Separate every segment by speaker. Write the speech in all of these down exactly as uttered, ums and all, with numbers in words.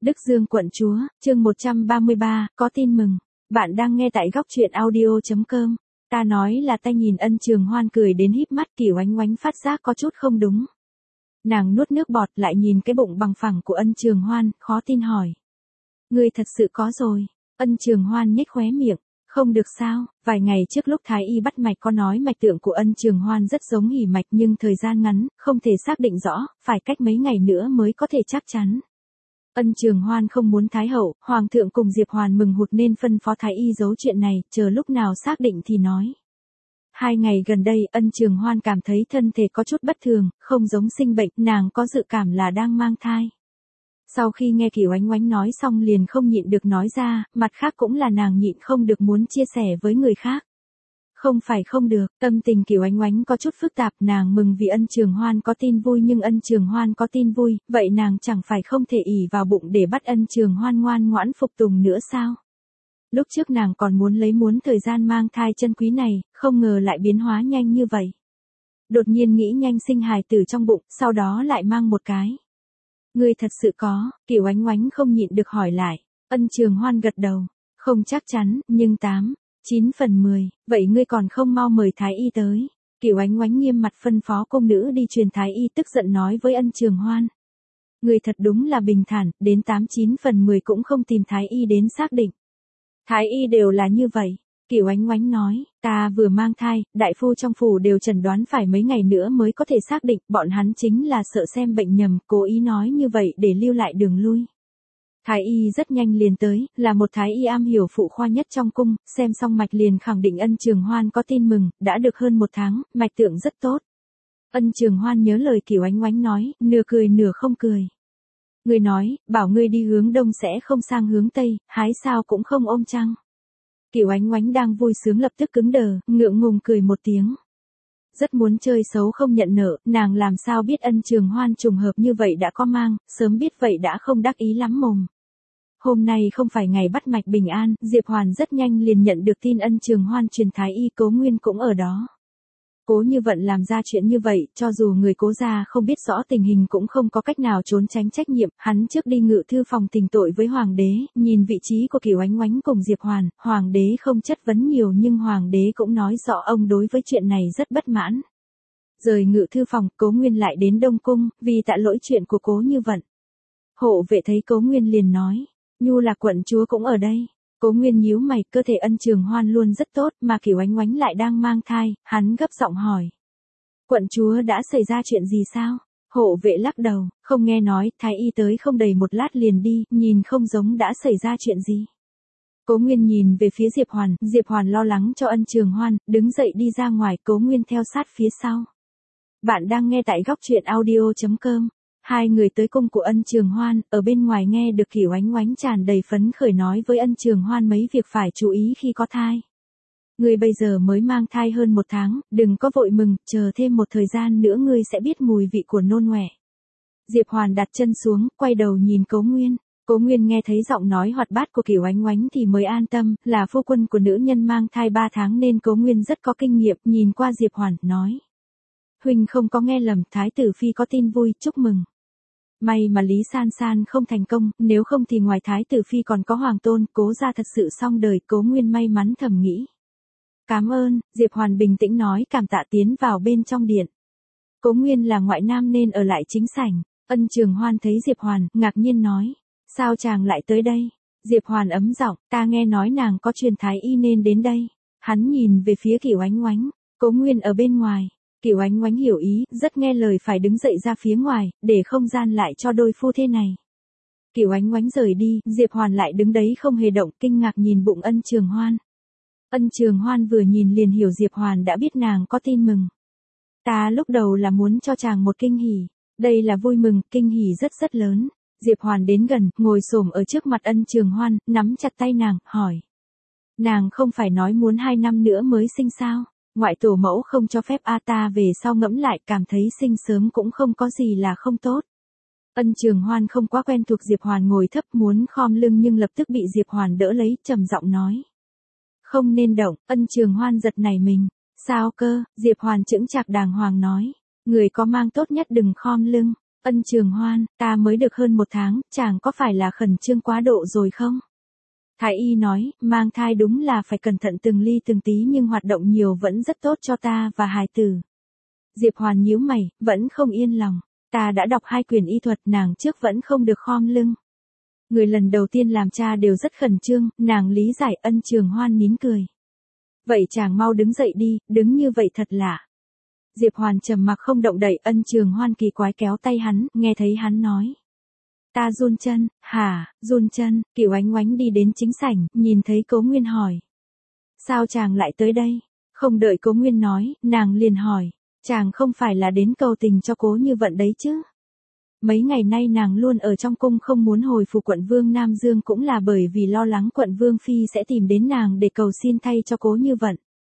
Speaker 1: Đức Dương quận chúa, chương một trăm ba mươi ba, có tin mừng. Bạn đang nghe tại góc truyện audio chấm com. Ta nói là ta nhìn Ân Trường Hoan cười đến híp mắt, Kiểu Oánh Oánh phát giác có chút không đúng. Nàng nuốt nước bọt lại nhìn cái bụng bằng phẳng của Ân Trường Hoan, khó tin hỏi. Ngươi thật sự có rồi. Ân Trường Hoan nhếch khóe miệng. Không được sao, vài ngày trước lúc Thái Y bắt mạch có nói mạch tượng của Ân Trường Hoan rất giống hỉ mạch nhưng thời gian ngắn, không thể xác định rõ, phải cách mấy ngày nữa mới có thể chắc chắn. Ân Trường Hoan không muốn Thái Hậu, Hoàng thượng cùng Diệp Hoàn mừng hụt nên phân phó Thái Y giấu chuyện này, chờ lúc nào xác định thì nói. Hai ngày gần đây, Ân Trường Hoan cảm thấy thân thể có chút bất thường, không giống sinh bệnh, nàng có dự cảm là đang mang thai. Sau khi nghe Kiểu Oánh Oánh nói xong liền không nhịn được nói ra, mặt khác cũng là nàng nhịn không được muốn chia sẻ với người khác. Không phải không được, tâm tình Kiểu Oánh Oánh có chút phức tạp, nàng mừng vì Ân Trường Hoan có tin vui nhưng Ân Trường Hoan có tin vui, vậy nàng chẳng phải không thể ỷ vào bụng để bắt Ân Trường Hoan ngoan ngoãn phục tùng nữa sao? Lúc trước nàng còn muốn lấy muốn thời gian mang thai chân quý này, không ngờ lại biến hóa nhanh như vậy. Đột nhiên nghĩ nhanh sinh hài tử trong bụng, sau đó lại mang một cái. Ngươi thật sự có, Kiểu Oánh Oánh không nhịn được hỏi lại. Ân Trường Hoan gật đầu, không chắc chắn, nhưng tám, chín phần mười, vậy ngươi còn không mau mời Thái Y tới. Kiểu Oánh Oánh nghiêm mặt phân phó công nữ đi truyền Thái Y, tức giận nói với Ân Trường Hoan. Ngươi thật đúng là bình thản, đến tám chín phần mười cũng không tìm Thái Y đến xác định. Thái Y đều là như vậy. Kiểu Oánh Oánh nói, ta vừa mang thai, đại phu trong phủ đều chẩn đoán phải mấy ngày nữa mới có thể xác định, bọn hắn chính là sợ xem bệnh nhầm, cố ý nói như vậy để lưu lại đường lui. Thái Y rất nhanh liền tới, là một Thái Y am hiểu phụ khoa nhất trong cung, xem xong mạch liền khẳng định Ân Trường Hoan có tin mừng, đã được hơn một tháng, mạch tượng rất tốt. Ân Trường Hoan nhớ lời Kiểu Oánh Oánh nói, nửa cười nửa không cười. Người nói, bảo ngươi đi hướng đông sẽ không sang hướng tây, hái sao cũng không ôm trăng. Kiểu Oánh Oánh đang vui sướng lập tức cứng đờ, ngượng ngùng cười một tiếng. Rất muốn chơi xấu không nhận nợ, nàng làm sao biết Ân Trường Hoan trùng hợp như vậy đã có mang, sớm biết vậy đã không đắc ý lắm mồm. Hôm nay không phải ngày bắt mạch bình an, Diệp Hoàn rất nhanh liền nhận được tin Ân Trường Hoan truyền Thái Y, Cố Nguyên cũng ở đó. Cố Như Vận làm ra chuyện như vậy, cho dù người Cố gia không biết rõ tình hình cũng không có cách nào trốn tránh trách nhiệm, hắn trước đi ngự thư phòng tình tội với Hoàng đế, nhìn vị trí của Kiểu Oánh Oánh cùng Diệp Hoàn, Hoàng đế không chất vấn nhiều nhưng Hoàng đế cũng nói rõ ông đối với chuyện này rất bất mãn. Rời ngự thư phòng, Cố Nguyên lại đến Đông Cung, vì tạ lỗi chuyện của Cố Như Vận. Hộ vệ thấy Cố Nguyên liền nói, Nhu là quận chúa cũng ở đây. Cố Nguyên nhíu mày, cơ thể Ân Trường Hoan luôn rất tốt, mà Kiểu Oánh Oánh lại đang mang thai, hắn gấp giọng hỏi. Quận chúa đã xảy ra chuyện gì sao? Hộ vệ lắc đầu, không nghe nói, Thái Y tới không đầy một lát liền đi, nhìn không giống đã xảy ra chuyện gì. Cố Nguyên nhìn về phía Diệp Hoàn, Diệp Hoàn lo lắng cho Ân Trường Hoan, đứng dậy đi ra ngoài, Cố Nguyên theo sát phía sau. Bạn đang nghe tại góc truyện audio chấm com. Hai người tới cung của Ân Trường Hoan, ở bên ngoài nghe được Kiểu Oánh Oánh tràn đầy phấn khởi nói với Ân Trường Hoan mấy việc phải chú ý khi có thai. Ngươi bây giờ mới mang thai hơn một tháng, đừng có vội mừng, chờ thêm một thời gian nữa ngươi sẽ biết mùi vị của nôn ngoẻ. Diệp Hoàn đặt chân xuống, quay đầu nhìn Cố Nguyên. Cố Nguyên nghe thấy giọng nói hoạt bát của Kiểu Oánh Oánh thì mới an tâm, là phu quân của nữ nhân mang thai ba tháng nên Cố Nguyên rất có kinh nghiệm, nhìn qua Diệp Hoàn, nói. Huynh không có nghe lầm, Thái tử Phi có tin vui, chúc mừng. May mà Lý San San không thành công, nếu không thì ngoài Thái tử Phi còn có Hoàng tôn, Cố gia thật sự xong đời, Cố Nguyên may mắn thầm nghĩ. Cảm ơn, Diệp Hoàn bình tĩnh nói cảm tạ tiến vào bên trong điện. Cố Nguyên là ngoại nam nên ở lại chính sảnh, Ân Trường Hoan thấy Diệp Hoàn, ngạc nhiên nói. Sao chàng lại tới đây? Diệp Hoàn ấm giọng, ta nghe nói nàng có truyền Thái Y nên đến đây. Hắn nhìn về phía Kiểu Oánh Oánh, Cố Nguyên ở bên ngoài. Kiểu Oánh Oánh hiểu ý, rất nghe lời phải đứng dậy ra phía ngoài, để không gian lại cho đôi phu thê này. Kiểu Oánh Oánh rời đi, Diệp Hoàn lại đứng đấy không hề động, kinh ngạc nhìn bụng Ân Trường Hoan. Ân Trường Hoan vừa nhìn liền hiểu Diệp Hoàn đã biết nàng có tin mừng. Ta lúc đầu là muốn cho chàng một kinh hỉ, đây là vui mừng, kinh hỉ rất rất lớn. Diệp Hoàn đến gần, ngồi xổm ở trước mặt Ân Trường Hoan, nắm chặt tay nàng, hỏi. Nàng không phải nói muốn hai năm nữa mới sinh sao? Ngoại tổ mẫu không cho phép a ta về sau ngẫm lại cảm thấy sinh sớm cũng không có gì là không tốt. Ân Trường Hoan không quá quen thuộc Diệp Hoàn ngồi thấp muốn khom lưng nhưng lập tức bị Diệp Hoàn đỡ lấy, trầm giọng nói. Không nên động, Ân Trường Hoan giật nảy mình. Sao cơ, Diệp Hoàn chững chạc đàng hoàng nói. Người có mang tốt nhất đừng khom lưng. Ân Trường Hoan, ta mới được hơn một tháng, chàng có phải là khẩn trương quá độ rồi không? Thái y nói, mang thai đúng là phải cẩn thận từng ly từng tí nhưng hoạt động nhiều vẫn rất tốt cho ta và hài tử. Diệp Hoàn nhíu mày, vẫn không yên lòng. Ta đã đọc hai quyển y thuật, nàng trước vẫn không được khom lưng. Người lần đầu tiên làm cha đều rất khẩn trương, nàng lý giải. Ân Trường Hoan nín cười. Vậy chàng mau đứng dậy đi, đứng như vậy thật lạ. Diệp Hoàn trầm mặc không động đậy. Ân Trường Hoan kỳ quái kéo tay hắn, nghe thấy hắn nói. Ta run chân, hả, run chân. Cửu Ánh Oánh đi đến chính sảnh, nhìn thấy Cố Nguyên hỏi. Sao chàng lại tới đây? Không đợi Cố Nguyên nói, nàng liền hỏi. Chàng không phải là đến cầu tình cho Cố Như Vận đấy chứ? Mấy ngày nay nàng luôn ở trong cung không muốn hồi phủ quận vương Nam Dương cũng là bởi vì lo lắng quận vương phi sẽ tìm đến nàng để cầu xin thay cho Cố Như Vận.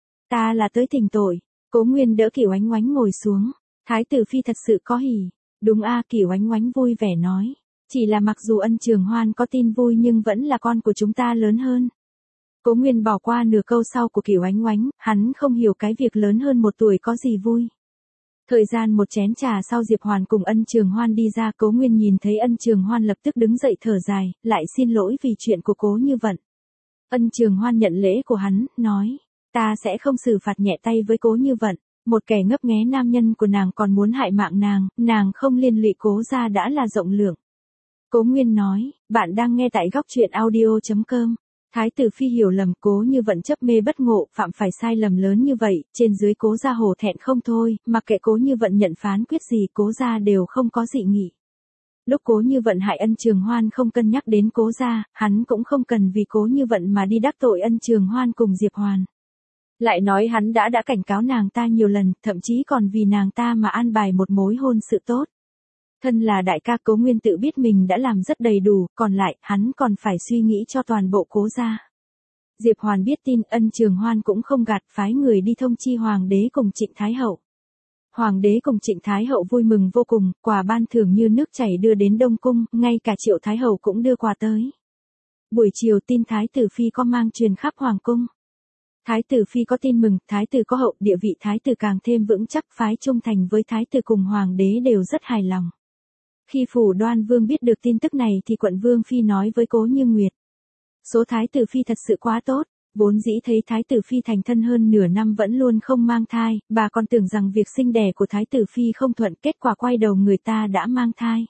Speaker 1: Ta là tới thỉnh tội. Cố Nguyên đỡ Cửu Ánh Oánh ngồi xuống. Thái tử phi thật sự có hỉ. Đúng a, Cửu Ánh Oánh vui vẻ nói. Chỉ là mặc dù Ân Trường Hoan có tin vui nhưng vẫn là con của chúng ta lớn hơn. Cố Nguyên bỏ qua nửa câu sau của Cửu Ánh Oánh, hắn không hiểu cái việc lớn hơn một tuổi có gì vui. Thời gian một chén trà sau Diệp Hoàn cùng Ân Trường Hoan đi ra, Cố Nguyên nhìn thấy Ân Trường Hoan lập tức đứng dậy thở dài, lại xin lỗi vì chuyện của Cố Như Vận. Ân Trường Hoan nhận lễ của hắn, nói, ta sẽ không xử phạt nhẹ tay với Cố Như Vận, một kẻ ngấp nghé nam nhân của nàng còn muốn hại mạng nàng, nàng không liên lụy Cố gia đã là rộng lượng. Cố Nguyên nói, bạn đang nghe tại góc truyện audio chấm com. Thái tử phi hiểu lầm, Cố Như Vận chấp mê bất ngộ, phạm phải sai lầm lớn như vậy, trên dưới Cố gia hổ thẹn không thôi, mặc kệ Cố Như Vận nhận phán quyết gì Cố gia đều không có dị nghị. Lúc Cố Như Vận hại Ân Trường Hoan không cân nhắc đến Cố gia, hắn cũng không cần vì Cố Như Vận mà đi đắc tội Ân Trường Hoan cùng Diệp Hoàn. Lại nói hắn đã đã cảnh cáo nàng ta nhiều lần, thậm chí còn vì nàng ta mà an bài một mối hôn sự tốt. Thân là đại ca, Cố Nguyên tự biết mình đã làm rất đầy đủ, còn lại, hắn còn phải suy nghĩ cho toàn bộ Cố gia. Diệp Hoàn biết tin, Ân Trường Hoan cũng không gạt, phái người đi thông chi Hoàng đế cùng Trịnh Thái Hậu. Hoàng đế cùng Trịnh Thái Hậu vui mừng vô cùng, quà ban thưởng như nước chảy đưa đến Đông Cung, ngay cả Triệu Thái Hậu cũng đưa quà tới. Buổi chiều tin Thái tử phi có mang truyền khắp Hoàng cung. Thái tử phi có tin mừng, Thái tử có hậu, địa vị Thái tử càng thêm vững chắc, phái trung thành với Thái tử cùng Hoàng đế đều rất hài lòng. Khi phủ Đoan Vương biết được tin tức này thì quận Vương phi nói với Cố Như Nguyệt. Số Thái tử phi thật sự quá tốt, vốn dĩ thấy Thái tử phi thành thân hơn nửa năm vẫn luôn không mang thai, bà còn tưởng rằng việc sinh đẻ của Thái tử phi không thuận, kết quả quay đầu người ta đã mang thai.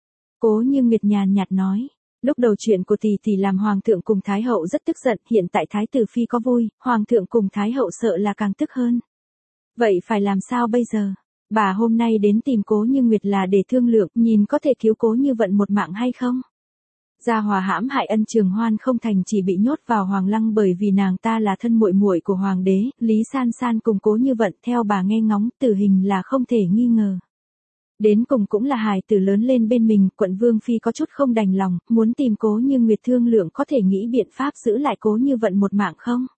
Speaker 1: Cố Như Nguyệt nhàn nhạt nói, lúc đầu chuyện của tỷ tỷ làm Hoàng thượng cùng Thái hậu rất tức giận, hiện tại Thái tử phi có vui, Hoàng thượng cùng Thái hậu sợ là càng tức hơn. Vậy phải làm sao bây giờ? Bà hôm nay đến tìm Cố Như Nguyệt là để thương lượng, nhìn có thể cứu Cố Như Vận một mạng hay không? Gia Hòa hãm hại Ân Trường Hoan không thành, chỉ bị nhốt vào Hoàng lăng bởi vì nàng ta là thân muội muội của Hoàng đế, Lý San San cùng Cố Như Vận, theo bà nghe ngóng, tử hình là không thể nghi ngờ. Đến cùng cũng là hài tử lớn lên bên mình, quận Vương phi có chút không đành lòng, muốn tìm Cố Như Nguyệt thương lượng có thể nghĩ biện pháp giữ lại Cố Như Vận một mạng không?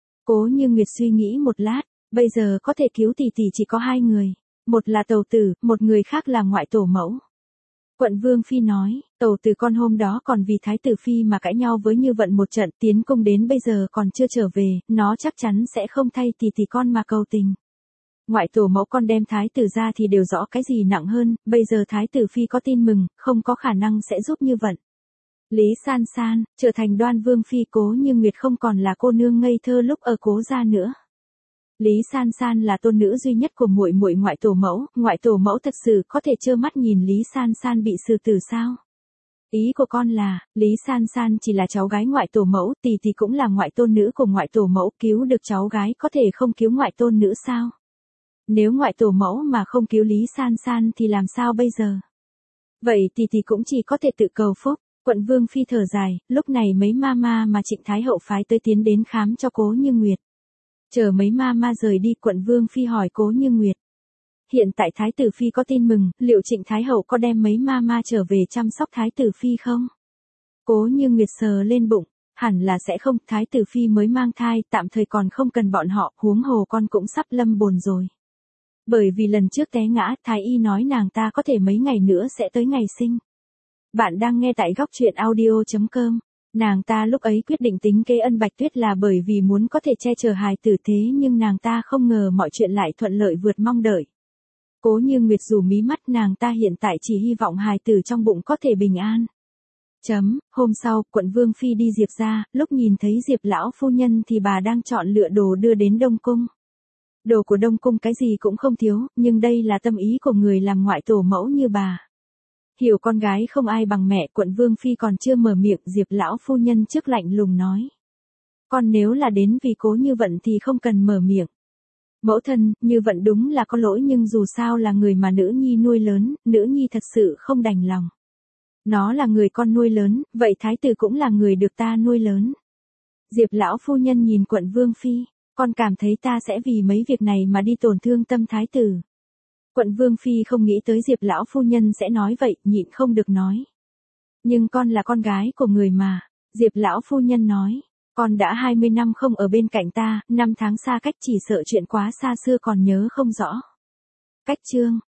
Speaker 1: Cố Như Nguyệt suy nghĩ một lát, bây giờ có thể cứu tỷ tỷ chỉ có hai người. Một là tàu tử, một người khác là ngoại tổ mẫu. Quận Vương phi nói, tàu tử con hôm đó còn vì Thái tử phi mà cãi nhau với Như Vận một trận, tiến cung đến bây giờ còn chưa trở về, nó chắc chắn sẽ không thay tỷ tỷ con mà cầu tình. Ngoại tổ mẫu con đem Thái tử ra thì đều rõ cái gì nặng hơn, bây giờ Thái tử phi có tin mừng, không có khả năng sẽ giúp Như Vận. Lý San San, trở thành Đoan Vương phi, Cố Như Nguyệt không còn là cô nương ngây thơ lúc ở Cố gia nữa. Lý San San là tôn nữ duy nhất của muội muội ngoại tổ mẫu, ngoại tổ mẫu thật sự có thể trơ mắt nhìn Lý San San bị xử tử sao? Ý của con là, Lý San San chỉ là cháu gái ngoại tổ mẫu, tỷ tỷ cũng là ngoại tôn nữ của ngoại tổ mẫu, cứu được cháu gái có thể không cứu ngoại tôn nữ sao? Nếu ngoại tổ mẫu mà không cứu Lý San San thì làm sao bây giờ? Vậy tỷ tỷ cũng chỉ có thể tự cầu phúc. Quận Vương phi thở dài, lúc này mấy ma ma mà Trịnh Thái Hậu phái tới tiến đến khám cho Cố Như Nguyệt. Chờ mấy ma ma rời đi, quận Vương phi hỏi Cố Như Nguyệt. Hiện tại Thái tử phi có tin mừng, liệu Trịnh Thái Hậu có đem mấy ma ma trở về chăm sóc Thái tử phi không? Cố Như Nguyệt sờ lên bụng, hẳn là sẽ không, Thái tử phi mới mang thai, tạm thời còn không cần bọn họ, huống hồ con cũng sắp lâm bồn rồi. Bởi vì lần trước té ngã, Thái y nói nàng ta có thể mấy ngày nữa sẽ tới ngày sinh. Bạn đang nghe tại góc truyện audio chấm com. Nàng ta lúc ấy quyết định tính kế Ân Bạch Tuyết là bởi vì muốn có thể che chở hài tử, thế nhưng nàng ta không ngờ mọi chuyện lại thuận lợi vượt mong đợi. Cố Như Nguyệt rủ mí mắt, nàng ta hiện tại chỉ hy vọng hài tử trong bụng có thể bình an. Chấm, hôm sau, quận Vương Phi đi Diệp ra, lúc nhìn thấy Diệp lão phu nhân thì bà đang chọn lựa đồ đưa đến Đông Cung. Đồ của Đông Cung cái gì cũng không thiếu, nhưng đây là tâm ý của người làm ngoại tổ mẫu như bà. Hiểu con gái không ai bằng mẹ, quận Vương Phi còn chưa mở miệng, Diệp lão phu nhân trước lạnh lùng nói. Con nếu là đến vì Cố Như Vận thì không cần mở miệng. Mẫu thân, Như Vận đúng là có lỗi nhưng dù sao là người mà nữ nhi nuôi lớn, nữ nhi thật sự không đành lòng. Nó là người con nuôi lớn, vậy thái tử cũng là người được ta nuôi lớn. Diệp lão phu nhân nhìn quận Vương Phi, con cảm thấy ta sẽ vì mấy việc này mà đi tổn thương tâm thái tử. Quận Vương Phi không nghĩ tới Diệp lão phu nhân sẽ nói vậy, nhịn không được nói. Nhưng con là con gái của người mà, Diệp lão phu nhân nói. Con đã hai mươi năm không ở bên cạnh ta, năm tháng xa cách chỉ sợ chuyện quá xa xưa còn nhớ không rõ. Cách chương